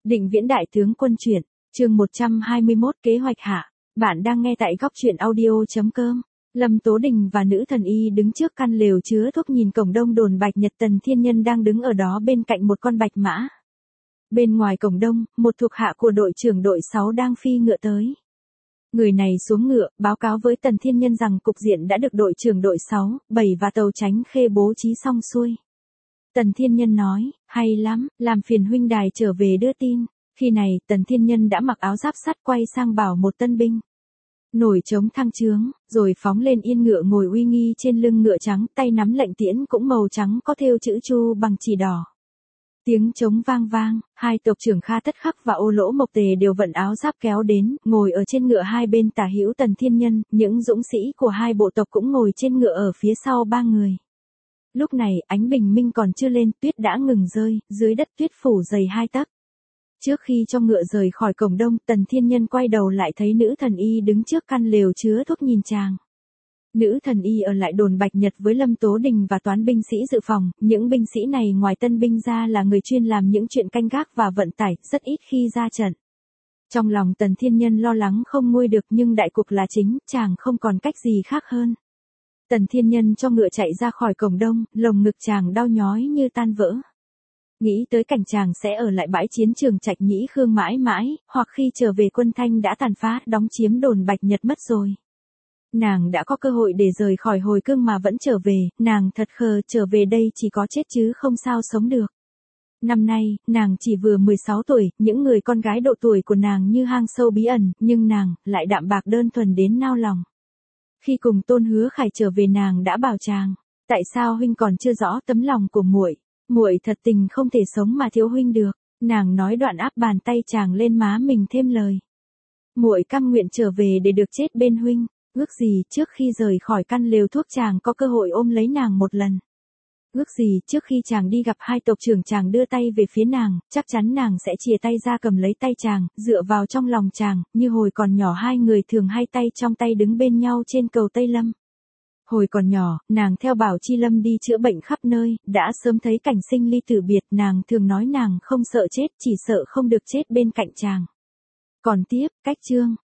Định Viễn Đại Tướng Quân truyện, chương 121 kế hoạch hạ. Bạn đang nghe tại góc truyện audio.com. Lâm Tố Đình và nữ thần y đứng trước căn lều chứa thuốc nhìn cổng đông đồn Bạch Nhật. Tần Thiên Nhân đang đứng ở đó bên cạnh một con bạch mã. Bên ngoài cổng đông, một thuộc hạ của đội trưởng đội 6 đang phi ngựa tới. Người này xuống ngựa, báo cáo với Tần Thiên Nhân rằng cục diện đã được đội trưởng đội 6, 7 và tàu Tránh Khê bố trí xong xuôi. Tần Thiên Nhân nói, hay lắm, làm phiền huynh đài trở về đưa tin. Khi này, Tần Thiên Nhân đã mặc áo giáp sắt quay sang bảo một tân binh. Nổi trống thăng trướng, rồi phóng lên yên ngựa ngồi uy nghi trên lưng ngựa trắng, tay nắm lệnh tiễn cũng màu trắng có thêu chữ Chu bằng chỉ đỏ. Tiếng trống vang vang, hai tộc trưởng Kha Tất Khắc và Ô Lỗ Mộc Tề đều vận áo giáp kéo đến, ngồi ở trên ngựa hai bên tả hữu Tần Thiên Nhân, những dũng sĩ của hai bộ tộc cũng ngồi trên ngựa ở phía sau ba người. Lúc này, ánh bình minh còn chưa lên, tuyết đã ngừng rơi, dưới đất tuyết phủ dày 2 tấc. Trước khi cho ngựa rời khỏi cổng đông, Tần Thiên Nhân quay đầu lại thấy nữ thần y đứng trước căn lều chứa thuốc nhìn chàng. Nữ thần y ở lại đồn Bạch Nhật với Lâm Tố Đình và toán binh sĩ dự phòng, những binh sĩ này ngoài tân binh ra là người chuyên làm những chuyện canh gác và vận tải, rất ít khi ra trận. Trong lòng Tần Thiên Nhân lo lắng không nguôi được nhưng đại cục là chính, chàng không còn cách gì khác hơn. Tần Thiên Nhân cho ngựa chạy ra khỏi cổng đông, lồng ngực chàng đau nhói như tan vỡ. Nghĩ tới cảnh chàng sẽ ở lại bãi chiến trường Trạch Nhĩ Khương mãi mãi, hoặc khi trở về quân Thanh đã tàn phá đóng chiếm đồn Bạch Nhật mất rồi. Nàng đã có cơ hội để rời khỏi hồi cương mà vẫn trở về, nàng thật khờ, trở về đây chỉ có chết chứ không sao sống được. Năm nay, nàng chỉ vừa 16 tuổi, những người con gái độ tuổi của nàng như hang sâu bí ẩn, nhưng nàng lại đạm bạc đơn thuần đến nao lòng. Khi cùng Tôn Hứa Khải trở về nàng đã bảo chàng, tại sao huynh còn chưa rõ tấm lòng của muội? Muội thật tình không thể sống mà thiếu huynh được. Nàng nói đoạn áp bàn tay chàng lên má mình thêm lời. Muội cam nguyện trở về để được chết bên huynh. Ước gì trước khi rời khỏi căn lều thuốc chàng có cơ hội ôm lấy nàng một lần. Ước gì trước khi chàng đi gặp hai tộc trưởng chàng đưa tay về phía nàng, chắc chắn nàng sẽ chìa tay ra cầm lấy tay chàng, dựa vào trong lòng chàng, như hồi còn nhỏ hai người thường hay tay trong tay đứng bên nhau trên cầu Tây Lâm. Hồi còn nhỏ, nàng theo Bảo Chi Lâm đi chữa bệnh khắp nơi, đã sớm thấy cảnh sinh ly tử biệt, nàng thường nói nàng không sợ chết, chỉ sợ không được chết bên cạnh chàng. Còn tiếp, cách chương.